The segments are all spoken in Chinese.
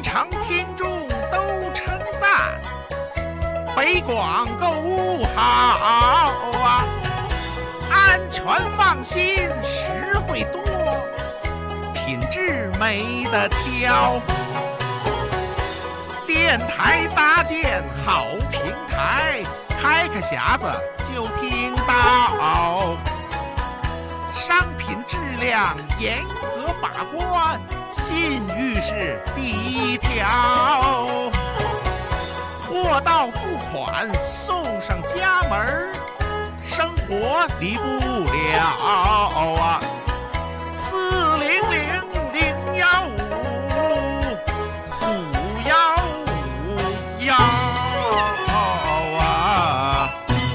场听众都称赞，北广购物好啊，安全放心，实惠多，品质没得挑。电台搭建好平台，开个匣子就听到，商品质量严格把关，信誉是第一条。货到付款送上家门，生活离不了啊！400-015-515啊！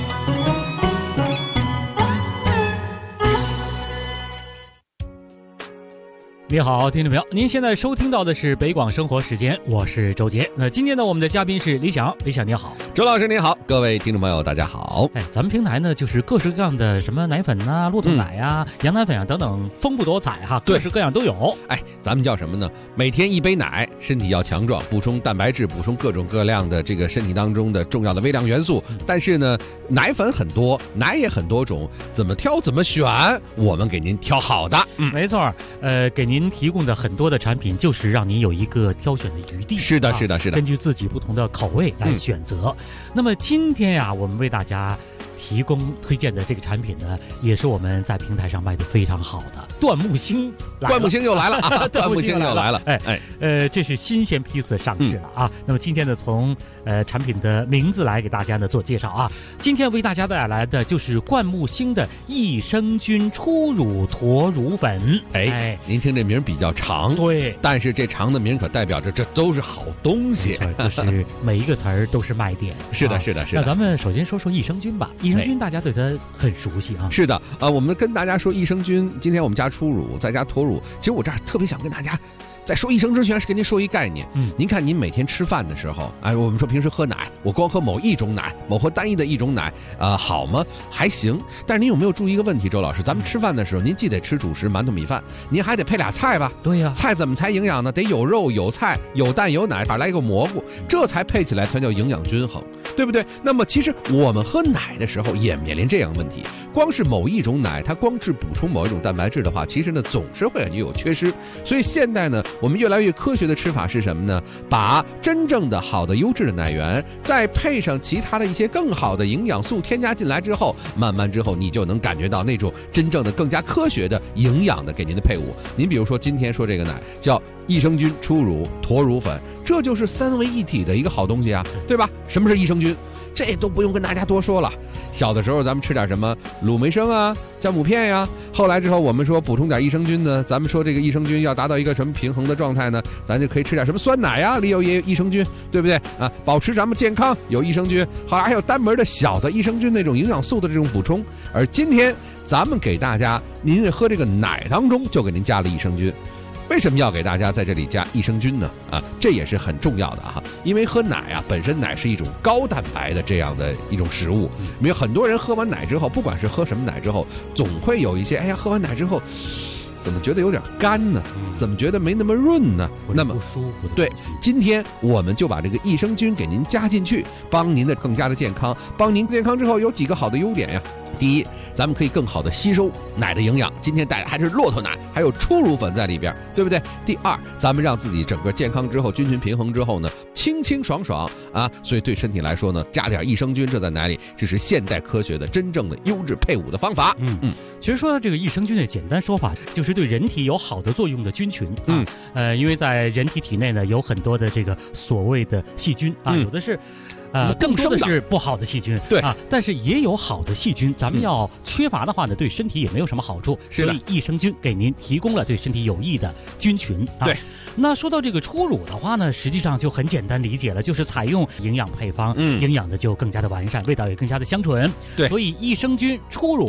你好，听众朋友，您现在收听到的是北广生活时间，我是周杰。那今天呢，我们的嘉宾是李想，李想你好。 周老师你好，各位听众朋友大家好。 咱们平台呢就是各式各样的什么奶粉啊、骆驼奶啊、羊奶粉啊等等，丰富多彩哈，各式各样都有。 咱们叫什么呢？每天一杯奶，身体要强壮，补充蛋白质，补充各种各样的这个身体当中的重要的微量元素。但是呢，奶粉很多，奶也很多种，怎么挑怎么选，我们给您挑好的。 没错，给您提供的很多的产品，就是让您有一个挑选的余地。 是的， 根据自己不同的口味来选择。那么今天呀，我们为大家提供推荐的这个产品呢，也是我们在平台上卖的非常好的椴木星。 椴木星又来了啊！椴木星又来了。 这是新鲜批次上市了啊。那么今天呢，从产品的名字来给大家呢做介绍啊。今天为大家带来的就是椴木星的益生菌初乳驼乳粉。 您听这名比较长， 对， 但是这长的名可代表着这都是好东西， 就是每一个词儿都是卖点。 是的。 那咱们首先说说益生菌吧。益生菌大家对它很熟悉啊。 是的，我们跟大家说益生菌，今天我们加初乳，再加驼乳。其实我这儿特别想跟大家在说益生之前，是跟您说一概念。您看您每天吃饭的时候，我们说平时喝奶，我光喝某一种奶，某喝单一的一种奶，好吗？还行。但是您有没有注意一个问题，周老师？咱们吃饭的时候，您既得吃主食馒头米饭，您还得配俩菜吧？ 对呀， 菜怎么才营养呢？得有肉有菜有蛋有奶，来一个蘑菇，这才配起来才叫营养均衡，对不对？那么其实我们喝奶的时候也面临这样的问题，光是某一种奶，它光是补充某一种蛋白质的话，其实呢总是会感觉有缺失。所以现在呢，我们越来越科学的吃法是什么呢？把真正的好的优质的奶源，再配上其他的一些更好的营养素添加进来之后，慢慢之后你就能感觉到那种真正的更加科学的营养的给您的配伍。您比如说今天说这个奶叫益生菌初乳驼乳粉，这就是3位一体的一个好东西啊，对吧？什么是益生菌？这都不用跟大家多说了。小的时候咱们吃点什么鲁梅生啊、酵母片呀，后来之后我们说补充点益生菌呢，咱们说这个益生菌要达到一个什么平衡的状态呢？咱就可以吃点什么酸奶呀，里有也有益生菌，对不对啊？保持咱们健康有益生菌，后来还有单门的小的益生菌那种营养素的这种补充。而今天咱们给大家，您喝这个奶当中就给您加了益生菌。为什么要给大家在这里加益生菌呢？这也是很重要的哈。因为喝奶啊，本身奶是一种高蛋白的这样的一种食物。因为很多人喝完奶之后，不管是喝什么奶之后，总会有一些喝完奶之后怎么觉得有点干呢？怎么觉得没那么润呢？那么不舒服的。 对，今天我们就把这个益生菌给您加进去，帮您的更加的健康。帮您健康之后有几个好的优点呀。第一，咱们可以更好的吸收奶的营养，今天带的还是骆驼奶，还有初乳粉在里边，对不对？第二，咱们让自己整个健康之后，均匀平衡之后呢，清清爽爽啊，所以对身体来说呢，加点益生菌这在奶里，这是现代科学的真正的优质配伍的方法。 其实说到这个益生菌的简单说法，就是对人体有好的作用的菌群啊。因为在人体体内呢，有很多的这个所谓的细菌啊，有的是更多的是不好的细菌， 对但是也有好的细菌，咱们要缺乏的话呢，对身体也没有什么好处。所以益生菌给您提供了对身体有益的菌群啊。 对。 那说到这个初乳的话呢，实际上就很简单理解了，就是采用营养配方，营养的就更加的完善，味道也更加的香醇。 对， 所以益生菌初乳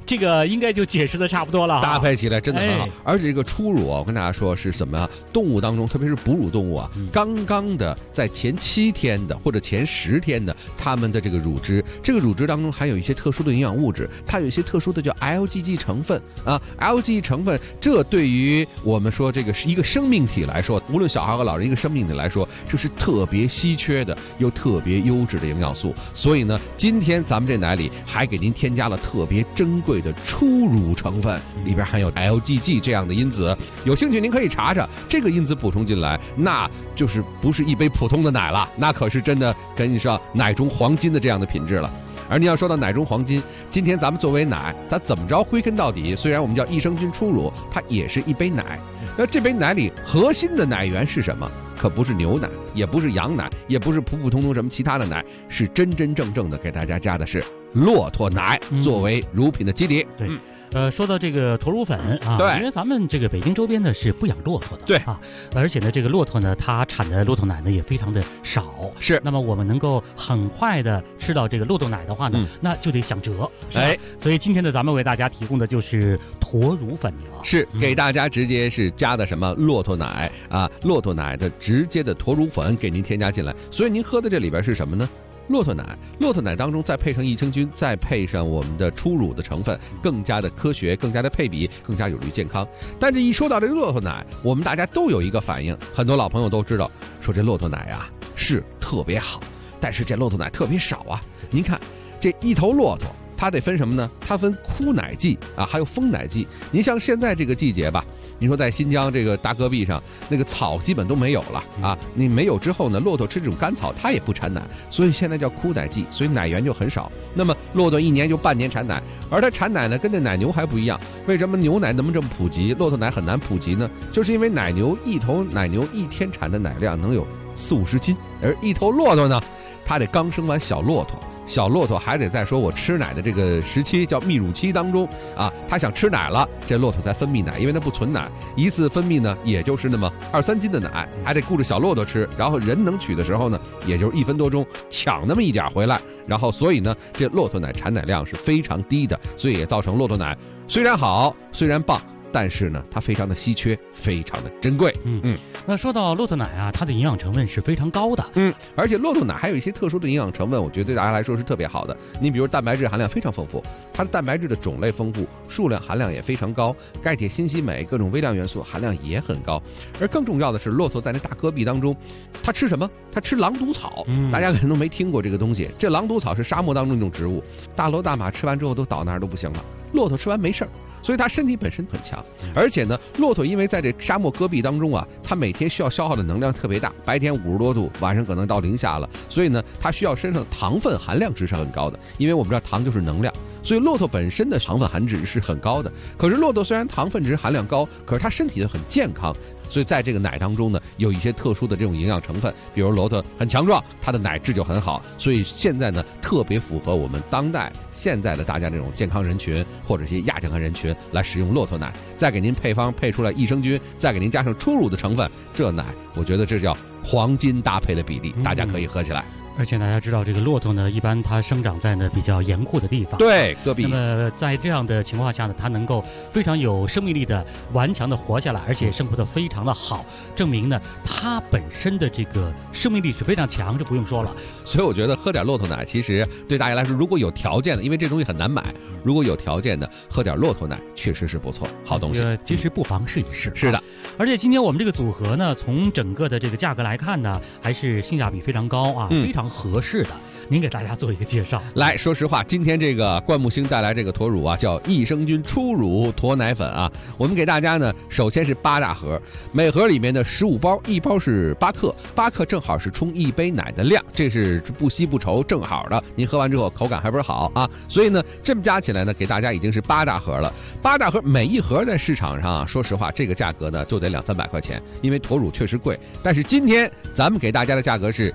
这个应该就解释的差不多了， 搭配起来真的很好。 哎而且这个初乳啊，我跟大家说是什么啊？动物当中，特别是哺乳动物啊，刚刚的在前7天的或者前10天的，它们的这个乳汁，这个乳汁当中含有一些特殊的营养物质，它有一些特殊的叫 LGG 成分啊 ，LGG 成分，这对于我们说这个是一个生命体来说，无论小孩和老人一个生命体来说，这是特别稀缺的又特别优质的营养素。所以呢，今天咱们这奶里还给您添加了特别珍贵的初乳成分，里边含有 LGG 这样的因子。有兴趣您可以查查，这个因子补充进来，那就是不是一杯普通的奶了，那可是真的跟你说奶中黄金的这样的品质了。而你要说到奶中黄金，今天咱们作为奶，咱怎么着归根到底，虽然我们叫益生菌初乳，它也是一杯奶。那这杯奶里核心的奶源是什么？可不是牛奶，也不是羊奶，也不是普普通通什么其他的奶，是真真正正的给大家加的是骆驼奶作为乳品的基底。 对，说到这个驼乳粉啊， 对， 因为咱们这个北京周边呢是不养骆驼的， 对啊，而且呢这个骆驼呢它产的骆驼奶呢也非常的少， 是。 那么我们能够很快的吃到这个骆驼奶的话呢，那就得想辙， 哎， 所以今天呢咱们为大家提供的就是驼乳粉了， 是给大家直接是加的什么骆驼奶啊，骆驼奶的直接的驼乳粉给您添加进来，所以您喝的这里边是什么呢？骆驼奶，骆驼奶当中再配上益生菌，再配上我们的初乳的成分，更加的科学，更加的配比，更加有利于健康。但是一说到这骆驼奶，我们大家都有一个反应，很多老朋友都知道，说这骆驼奶啊是特别好，但是这骆驼奶特别少啊。您看这一头骆驼，它得分什么呢？它分枯奶季啊，还有丰奶季。您像现在这个季节吧，你说在新疆这个大戈壁上，那个草基本都没有了啊！你没有之后呢，骆驼吃这种干草，它也不产奶，所以现在叫枯奶季，所以奶源就很少。那么骆驼1年就半年产奶，而它产奶呢，跟这奶牛还不一样。为什么牛奶能不能这么普及，骆驼奶很难普及呢？就是因为一头奶牛1天产的奶量能有40-50斤，而一头骆驼呢，它得刚生完小骆驼。小骆驼还得在说我吃奶的这个时期叫泌乳期当中啊，它想吃奶了，这骆驼才分泌奶，因为它不存奶，一次分泌呢也就是那么2-3斤的奶，还得顾着小骆驼吃，然后人能取的时候呢，也就是1分多钟抢那么一点回来，然后所以呢，这骆驼奶产奶量是非常低的，所以也造成骆驼奶虽然好，虽然棒，但是呢，它非常的稀缺，非常的珍贵。 那说到骆驼奶啊，它的营养成分是非常高的。 而且骆驼奶还有一些特殊的营养成分，我觉得对大家来说是特别好的。你比如蛋白质含量非常丰富，它的蛋白质的种类丰富，数量含量也非常高，钙、铁、锌、硒、镁各种微量元素含量也很高。而更重要的是，骆驼在那大戈壁当中，它吃什么？它吃狼毒草。大家可能都没听过这个东西。这狼毒草是沙漠当中一种植物，大骡大马吃完之后都倒那儿都不行了，骆驼吃完没事儿。所以它身体本身很强，而且呢，骆驼因为在这沙漠戈壁当中啊，它每天需要消耗的能量特别大，白天50多度，晚上可能到零下了，所以呢，它需要身上的糖分含量值是很高的，因为我们知道糖就是能量，所以骆驼本身的糖分含值是很高的。可是骆驼虽然糖分值含量高，可是它身体很健康。所以在这个奶当中呢，有一些特殊的这种营养成分，比如骆驼很强壮，它的奶质就很好，所以现在呢特别符合我们当代现在的大家这种健康人群或者一些亚健康人群来使用骆驼奶，再给您配方配出来益生菌，再给您加上初乳的成分，这奶我觉得这叫黄金搭配的比例，大家可以喝起来。 而且大家知道，这个骆驼呢，一般它生长在呢比较严酷的地方， 对，戈壁。 那么在这样的情况下呢，它能够非常有生命力的顽强的活下来，而且生活的非常的好，证明呢它本身的这个生命力是非常强，这不用说了。 所以我觉得喝点骆驼奶，其实对大家来说，如果有条件的，因为这东西很难买，如果有条件的喝点骆驼奶，确实是不错，好东西。 其实不妨试一试。 是的， 而且今天我们这个组合呢，从整个的这个价格来看呢，还是性价比非常高啊，非常合适的。您给大家做一个介绍。 来，说实话，今天这个冠木星带来这个驼乳啊，叫益生菌初乳驼奶粉啊，我们给大家呢，首先是8大盒，每盒里面的15包，一包是8克，8克正好是冲一杯奶的量，这是不稀不稠，正好的。您喝完之后口感还不是好啊，所以呢，这么加起来呢，给大家已经是8大盒了。8大盒每一盒在市场上啊，说实话，这个价格呢就得200-300块钱，因为驼乳确实贵。但是今天咱们给大家的价格是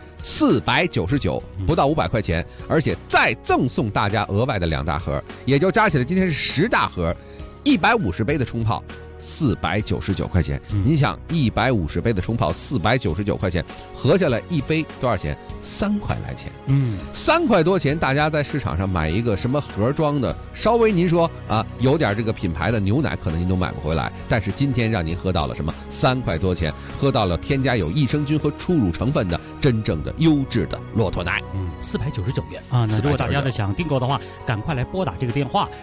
499，不到500块钱，而且再赠送大家额外的2大盒，也就加起来今天是10大盒 150杯的冲泡499块钱。你想150杯的冲泡499块钱，合下来一杯多少钱？3块来钱。3块多钱，大家在市场上买一个什么盒装的，稍微您说啊有点这个品牌的牛奶，可能您都买不回来。但是今天让您喝到了什么？3块多钱，喝到了添加有益生菌和初乳成分的真正的优质的骆驼奶。 499元啊！那如果大家想订购的话，赶快来拨打这个电话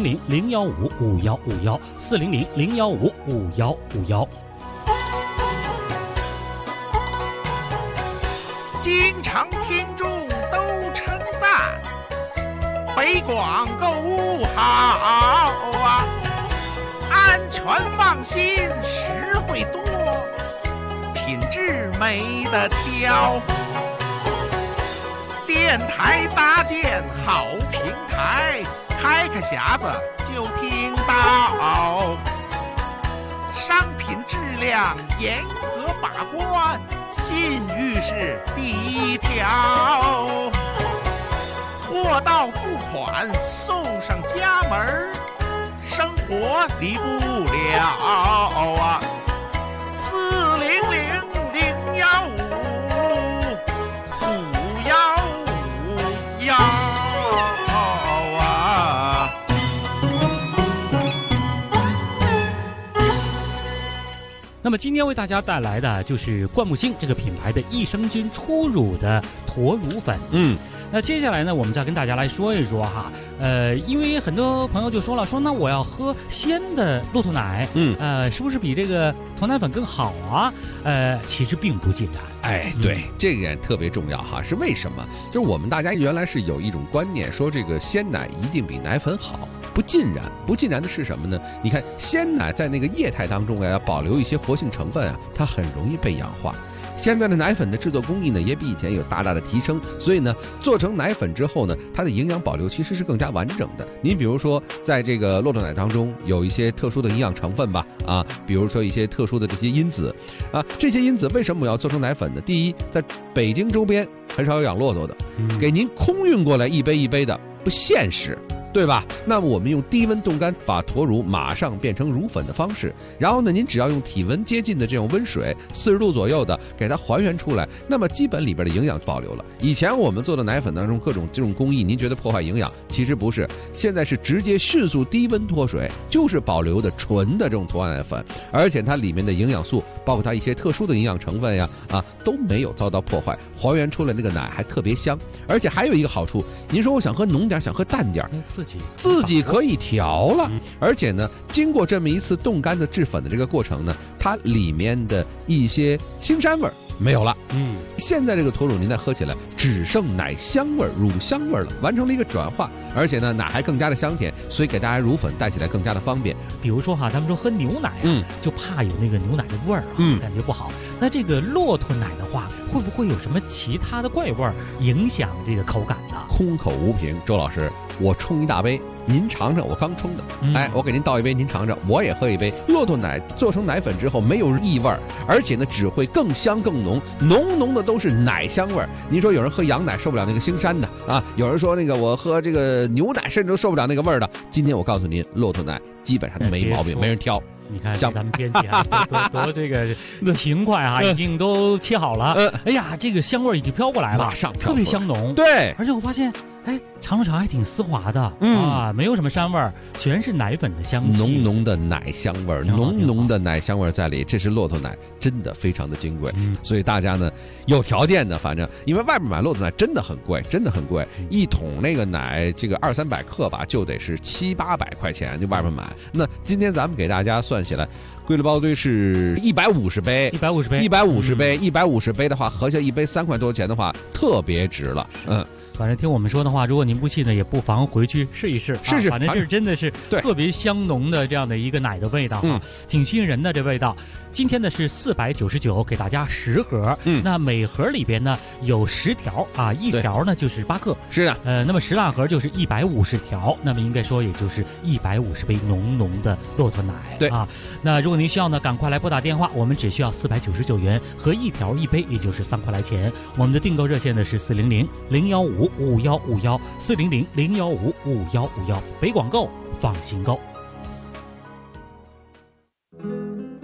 400-015-5151，400-015-5151。 京城听众都称赞，北广购物好啊，安全放心，实惠多，品质没得挑。电台搭建好平台，开个匣子就听到，商品质量严格把关，信誉是第一条，货到付款送上家门，生活离不了啊！400-015-5151啊！ 那么今天为大家带来的就是冠木星这个品牌的益生菌初乳的驼乳粉。那接下来呢，我们再跟大家来说一说哈，因为很多朋友就说了，说那我要喝鲜的骆驼奶，是不是比这个驼奶粉更好啊？其实并不尽然。 对，这个也特别重要哈，是为什么？就是我们大家原来是有一种观念，说这个鲜奶一定比奶粉好。不尽然，不尽然的是什么呢？你看鲜奶在那个液态当中要保留一些活性成分啊，它很容易被氧化。现在的奶粉的制作工艺呢，也比以前有大大的提升，所以呢，做成奶粉之后呢，它的营养保留其实是更加完整的。您比如说，在这个骆驼奶当中有一些特殊的营养成分吧，比如说一些特殊的这些因子，这些因子为什么我要做成奶粉呢？第一，在北京周边很少有养骆驼的，给您空运过来一杯一杯的不现实。对吧？那么我们用低温冻干把驼乳马上变成乳粉的方式，然后呢，您只要用体温接近的这种温水，40度左右的给它还原出来，那么基本里边的营养保留了。以前我们做的奶粉当中各种这种工艺，您觉得破坏营养，其实不是，现在是直接迅速低温脱水，就是保留的纯的这种驼奶粉，而且它里面的营养素，包括它一些特殊的营养成分呀，都没有遭到破坏，还原出来那个奶还特别香。而且还有一个好处，您说我想喝浓点，想喝淡点，自己可以调了，而且呢，经过这么一次冻干的制粉的这个过程呢，它里面的一些腥膻味没有了。现在这个驼乳您再喝起来只剩奶香味、乳香味了，完成了一个转化，而且呢，奶还更加的香甜，所以给大家乳粉带起来更加的方便。 比如说哈，他们说喝牛奶就怕有那个牛奶的味儿感觉不好。那这个骆驼奶的话，会不会有什么其他的怪味儿影响这个口感呢？ 空口无凭，周老师，我冲一大杯，您尝尝，我刚冲的，我给您倒一杯，您尝尝，我也喝一杯。骆驼奶做成奶粉之后没有异味，而且呢只会更香更浓，浓的都是奶香味。您说有人喝羊奶受不了那个腥膻的有人说那个我喝这个牛奶甚至都受不了那个味儿的。今天我告诉您，骆驼奶基本上都没毛病，没人挑。 你看咱们编辑多这个勤快已经都切好了。哎呀，这个香味已经飘过来了， 马上特别香浓。 对， 而且我发现，尝还挺丝滑的没有什么膻味儿，全是奶粉的香气， 浓的奶香味儿，浓的奶香味儿在里。这是骆驼奶，真的非常的金贵。所以大家呢，有条件的，反正因为外面买骆驼奶真的很贵，真的很贵，一桶那个奶这个200-300克吧，就得是700-800块钱，就外面买。那今天咱们给大家算起来，归了包堆是150杯，150杯的话，合下一杯3块多钱的话，特别值了。 反正听我们说的话，如果您不信呢，也不妨回去试一试。 试试， 反正这真的是特别香浓的这样的一个奶的味道挺吸引人的这味道。今天呢是499，给大家10盒。那每盒里边呢有10条一条呢就是8克。 是的。 那么10大盒就是150条，那么应该说也就是150杯浓的骆驼奶。 对那如果您需要呢，赶快来拨打电话，我们只需要499元和一条一杯，也就是3块来钱。我们的订购热线呢是400-015-5151，400-015-5151，北广购放心购。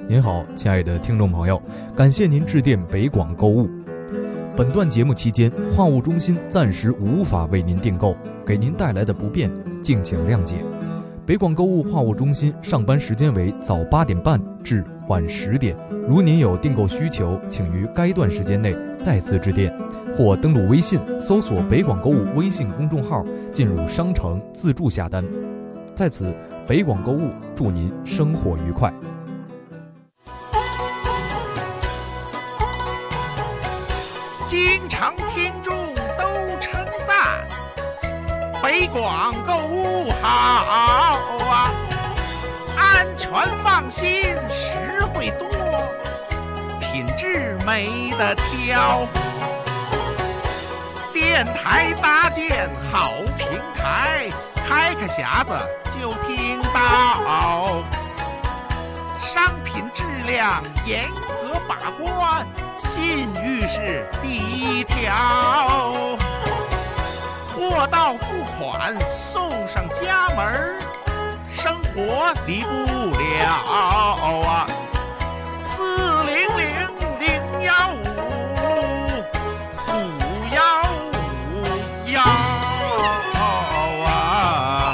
您好，亲爱的听众朋友，感谢您致电北广购物。本段节目期间，话务中心暂时无法为您订购，给您带来的不便，敬请谅解。北广购物话务中心上班时间为早8点半至晚10点。如您有订购需求，请于该段时间内再次致电，或登录微信搜索北广购物微信公众号，进入商城自助下单。在此，北广购物祝您生活愉快。 经常听众都称赞北广购物好啊，安全放心，实惠多，品质没得挑。电台搭建好平台，开个匣子就听到，商品质量严格把关，信誉是第一条。货到付款送上家门，生活离不了啊！400-015-515啊！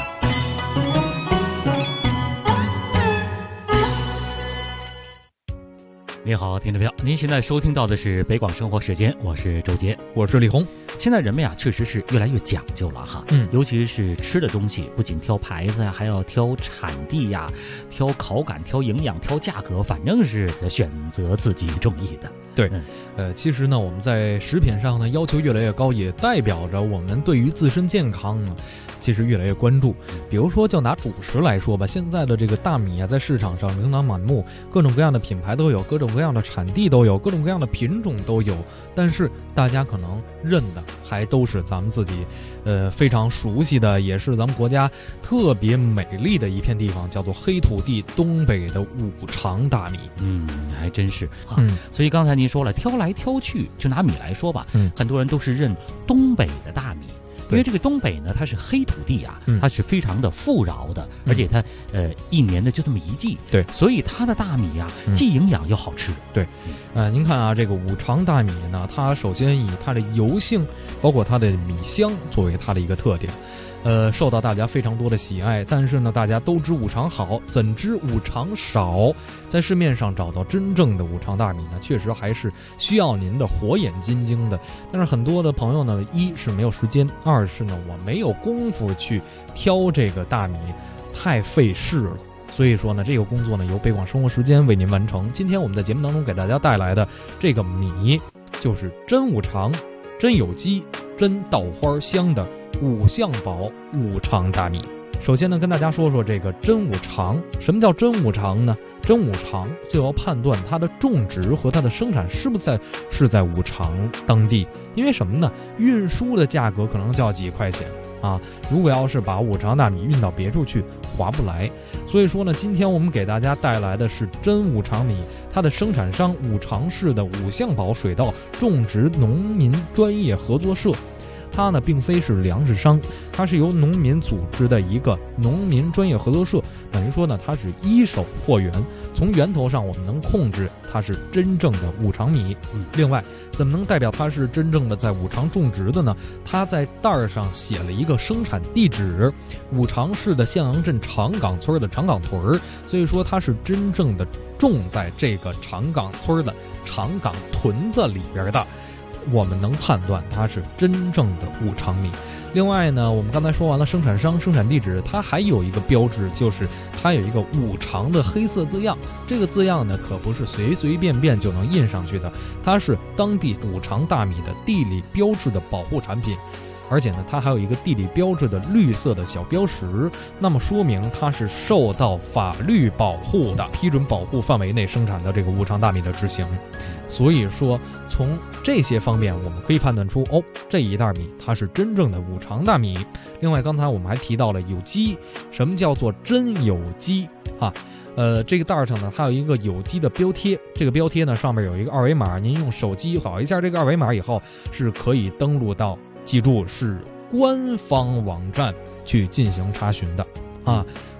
您好，听众朋友，您现在收听到的是北广生活时间，我是周杰， 我是李红。 现在人们呀，确实是越来越讲究了哈，尤其是吃的东西，不仅挑牌子呀，还要挑产地呀，挑口感，挑营养，挑价格，反正是选择自己中意的。 对，其实呢，我们在食品上呢要求越来越高，也代表着我们对于自身健康呢，其实越来越关注。比如说，就拿主食来说吧，现在的这个大米啊，在市场上琳琅满目，各种各样的品牌都有，各种各样的产地都有，各种各样的品种都有。但是大家可能认的还都是咱们自己，非常熟悉的，也是咱们国家特别美丽的一片地方，叫做黑土地东北的五常大米。 还真是啊。所以刚才您说了，挑来挑去，就拿米来说吧，很多人都是认东北的大米。因为这个东北呢，它是黑土地啊，它是非常的富饶的，而且它一年的就这么一季， 对， 所以它的大米啊，既营养又好吃。 对，您看啊，这个五常大米呢，它首先以它的油性，包括它的米香作为它的一个特点。受到大家非常多的喜爱，但是呢，大家都知五常好，怎知五常少？在市面上找到真正的五常大米呢，确实还是需要您的火眼金睛的。但是很多的朋友呢，一是没有时间，二是呢，我没有功夫去挑这个大米，太费事了。所以说呢，这个工作呢，由北广生活时间为您完成。今天我们在节目当中给大家带来的这个米，就是真五常、真有机、真稻花香的五象宝五常大米。首先呢，跟大家说说这个真五常。什么叫真五常呢？真五常就要判断它的种植和它的生产是在五常当地，因为什么呢？运输的价格可能就要几块钱啊。如果要是把五常大米运到别处去，划不来。所以说呢，今天我们给大家带来的是真五常米，它的生产商五常市的五象宝水稻种植农民专业合作社。它呢并非是粮食商，它是由农民组织的一个农民专业合作社，等于说呢它是一手货源，从源头上我们能控制它是真正的五常米。另外，怎么能代表它是真正的在五常种植的呢？它在袋儿上写了一个生产地址，五常市的向阳镇长岗村的长岗屯，所以说它是真正的种在这个长岗村的长岗屯子里边的。我们能判断它是真正的五常米。另外呢，我们刚才说完了生产商、生产地址，它还有一个标志，就是它有一个五常的黑色字样。这个字样呢，可不是随随便便就能印上去的，它是当地五常大米的地理标志的保护产品。而且呢，它还有一个地理标志的绿色的小标识，那么说明它是受到法律保护的，批准保护范围内生产的这个五常大米的执行。所以说，从这些方面我们可以判断出，这一袋米它是真正的五常大米。另外，刚才我们还提到了有机，什么叫做真有机啊？这个袋上呢，它有一个有机的标贴，这个标贴呢上面有一个二维码，您用手机扫一下这个二维码以后，是可以登录到，记住是官方网站去进行查询的啊。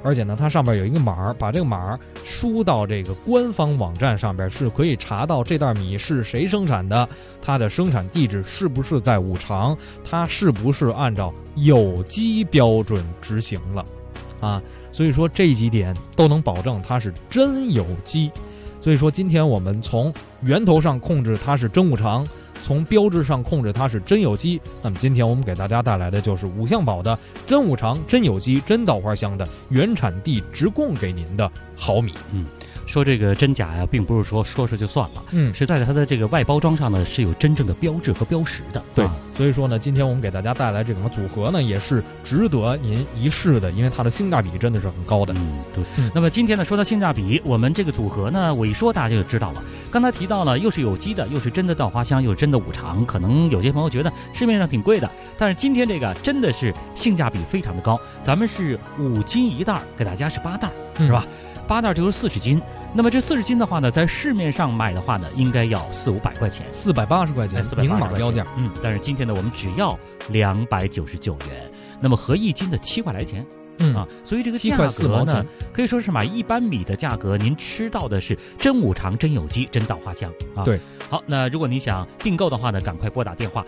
而且呢，它上边有一个码，把这个码输到这个官方网站上边，是可以查到这袋米是谁生产的，它的生产地址是不是在五常，它是不是按照有机标准执行了啊？所以说这几点都能保证它是真有机。所以说今天我们从源头上控制它是真五常，从标志上控制它是真有机。那么今天我们给大家带来的就是五象宝的真五常、真有机、真稻花香的原产地直供给您的好米。 说这个真假呀，并不是说就算了，是在它的这个外包装上呢是有真正的标志和标识的。 对，所以说呢，今天我们给大家带来这种组合呢，也是值得您一试的，因为它的性价比真的是很高的。 对。那么今天呢，说到性价比，我们这个组合呢，我一说大家就知道了。刚才提到了，又是有机的，又是真的稻花香，又是真的五常，可能有些朋友觉得市面上挺贵的，但是今天这个真的是性价比非常的高。咱们是5斤一袋，给大家是8袋，是吧？8袋就是40斤。那么这40斤的话呢，在市面上买的话呢，应该要400-500块钱 ，480块钱，明码标价。 但是今天呢，我们只要299元，那么合1斤的7块来钱。所以这个价格呢，可以说是买一般米的价格，您吃到的是真五常、真有机、真稻花香啊。 对， 好，那如果您想订购的话呢，赶快拨打电话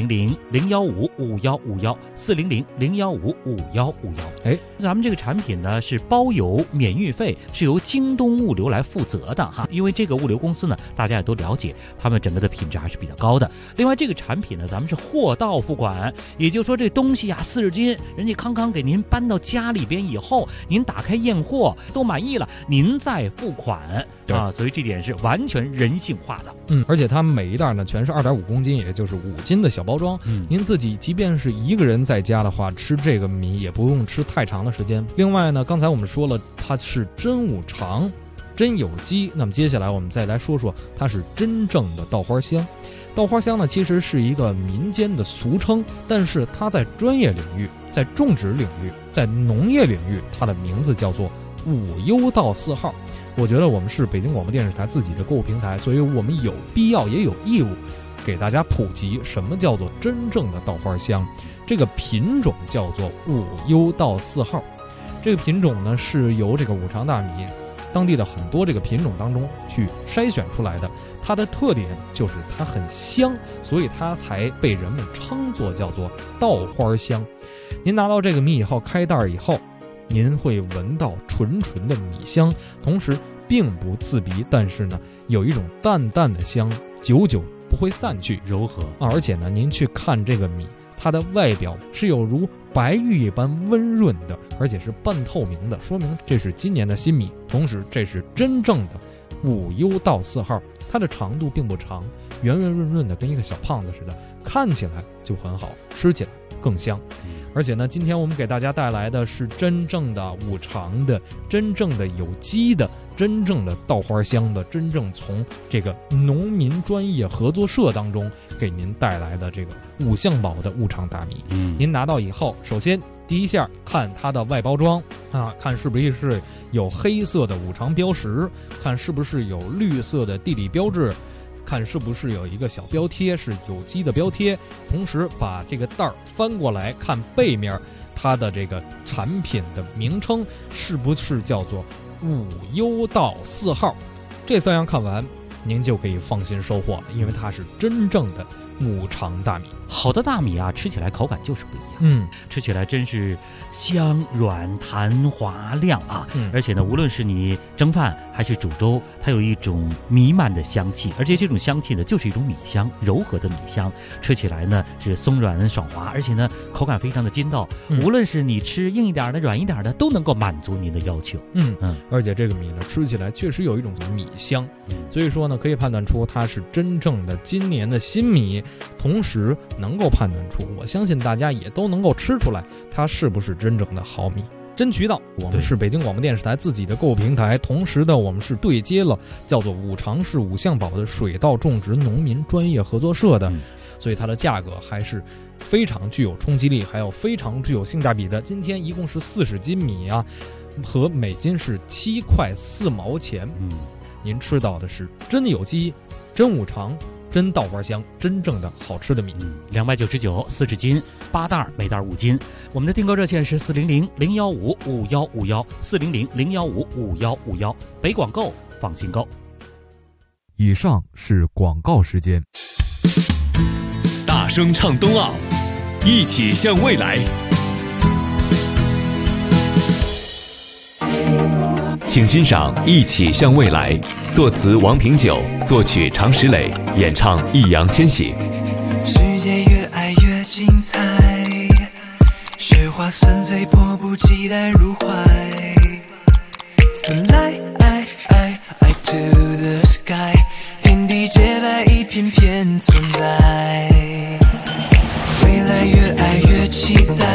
400-015-5151，400-015-5151。咱们这个产品呢是包邮免运费，是由京东物流来负责的哈。因为这个物流公司呢，大家也都了解，他们整个的品质还是比较高的。另外，这个产品呢，咱们是货到付款，也就是说这东西啊40斤，人家康康给您搬到家里边以后，您打开验货都满意了，您再付款啊，所以这点是完全人性化的。 而且它每一袋呢全是2.5公斤，也就是5斤的小包装。您自己即便是一个人在家的话，吃这个米也不用吃太长的时间。另外呢，刚才我们说了，它是真五常、真有机。那么接下来我们再来说说它是真正的稻花香。稻花香呢，其实是一个民间的俗称，但是它在专业领域、在种植领域、在农业领域，它的名字叫做5优稻4号。我觉得我们是北京广播电视台自己的购物平台，所以我们有必要也有义务给大家普及什么叫做真正的稻花香。这个品种叫做5优稻4号。这个品种呢，是由这个五常大米当地的很多这个品种当中去筛选出来的。它的特点就是它很香，所以它才被人们称作叫做稻花香。您拿到这个米以后，开袋以后，您会闻到纯纯的米香，同时并不刺鼻，但是呢，有一种淡淡的香，久久不会散去， 柔和。 而且呢，您去看这个米，它的外表是有如白玉一般温润的，而且是半透明的，说明这是今年的新米。同时，这是真正的5优稻4号。它的长度并不长，圆圆润润的，跟一个小胖子似的，看起来就很好，吃起来更香。而且呢，今天我们给大家带来的是真正的五常的、真正的有机的、真正的稻花香的、真正从这个农民专业合作社当中给您带来的这个五象宝的五常大米。您拿到以后，首先第一下看它的外包装啊，看是不是有黑色的五常标识，看是不是有绿色的地理标志，看是不是有一个小标贴是有机的标贴。同时把这个袋儿翻过来看背面，它的这个产品的名称是不是叫做5优稻4号。这3样看完，您就可以放心收货了，因为它是真正的五常大米。 好的大米啊，吃起来口感就是不一样。吃起来真是香软弹滑亮啊。而且呢，无论是你蒸饭还是煮粥，它有一种弥漫的香气，而且这种香气呢，就是一种米香，柔和的米香。吃起来呢是松软爽滑，而且呢口感非常的筋道。无论是你吃硬一点的、软一点的，都能够满足您的要求。 而且这个米呢，吃起来确实有一种米香。所以说呢，可以判断出它是真正的今年的新米，同时能够判断出，我相信大家也都能够吃出来，它是不是真正的好米。真渠道，我们是北京广播电视台自己的购物平台，同时呢，我们是对接了叫做五常市五象宝的水稻种植农民专业合作社的，所以它的价格还是非常具有冲击力，还有非常具有性价比的。今天一共是40斤米啊，和每斤是7块4毛钱。您吃到的是真有机、真五常、 真稻花香，真正的好吃的米。 299，4只斤，8袋，每袋5斤。我们的订购热线是400-015-5151，400-015-5151。北广购，放心购。 以上是广告时间。 大声唱冬奥，一起向未来。请欣赏《一起向未来》，作词王平久，作曲常石磊，演唱易烊千玺。 世界越爱越精彩，雪花纷飞，迫不及待入怀。Fly to the sky， 天地洁白，一片片存在。未来越爱越期待，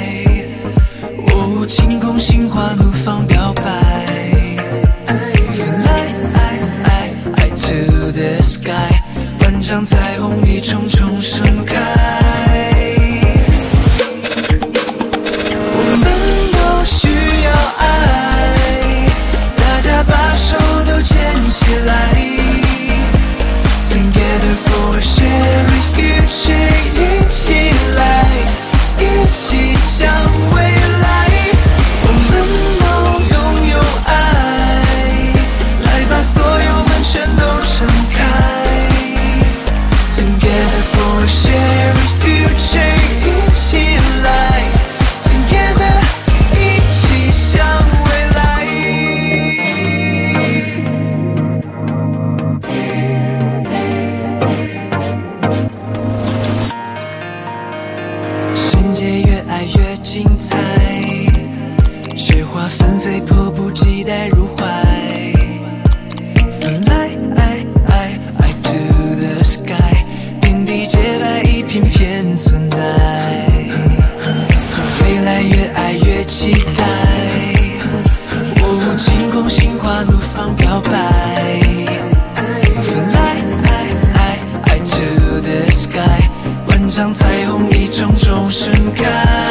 哦，晴空心花怒放表白。Fly to the sky， 万丈彩虹一重重盛开。我们都需要爱，大家把手都牵起来。Together for a shared future， 一起来，一起向未来。我们都拥有爱，来把所有门全都敞开。Together for a shared future， 一起来 ，Together 一起向未来。世界越爱越精彩，雪花纷飞，迫不及待入怀。Fly to the sky， 天地洁白，一片片存在。未来越爱越期待，哦，晴空心花怒放表白。Fly to the sky， 万丈彩虹一重重盛开。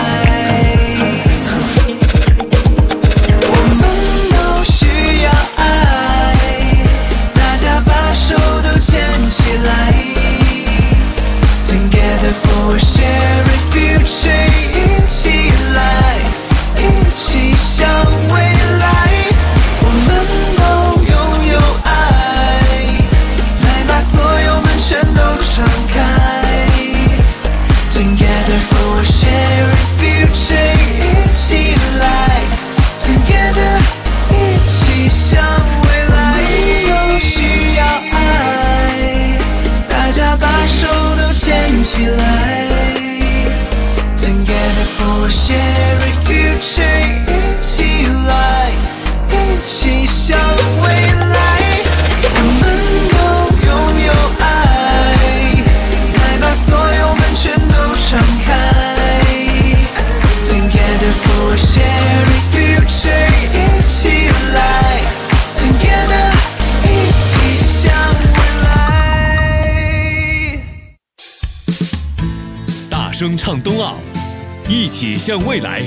我们都需要爱，大家把手都牵起来。Together for a shared future， 一起来，一起向未来。我们都拥有爱，来把所有门全都敞开。Together for a shared future， 一起来 Together 一起向未来。都需要爱，大家把手都牵起来。Together for a shared future， 一起来，一起向未来。我们都拥有爱，来把所有门全都敞开。Together for a shared future， 一起来 Together 一起向未来。 大声唱冬奥，一起向未来。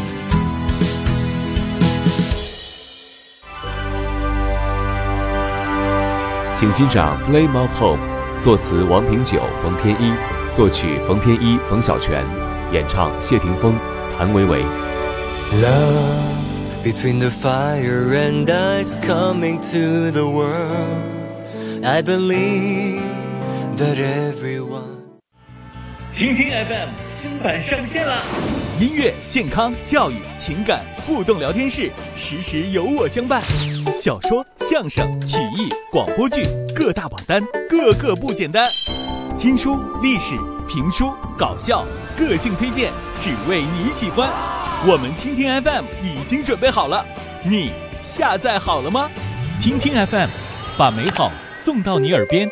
请欣赏《Flame of Home》，作词王平久、冯天一，作曲冯天一、冯小泉，演唱谢霆锋、谭维维。 Love between the fire and ice coming to the world. I believe that everyone. 听听 FM 新版上线了， 音乐、健康、教育、情感互动聊天室，时时有我相伴。小说、相声、曲艺、广播剧，各大榜单，个个不简单。听书、历史、评书、搞笑，个性推荐，只为你喜欢。我们听听 FM 已经准备好了，你下载好了吗？听听 FM， 把美好送到你耳边。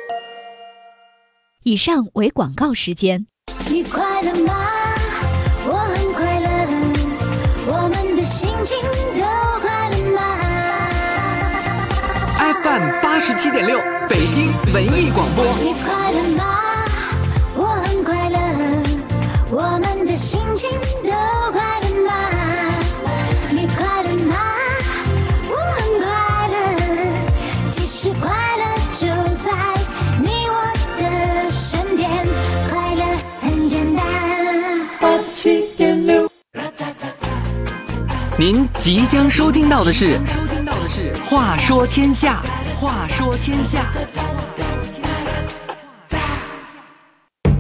以上为广告时间。 你快乐吗？我很快乐，我们的心情都快乐吗？ FM 87.6，北京文艺广播。 你快乐吗？我很快乐，我们的心情都快乐吗？你快乐吗？我很快乐，其实快乐就在你我您即将收听到的是《话说天下》，话说天下。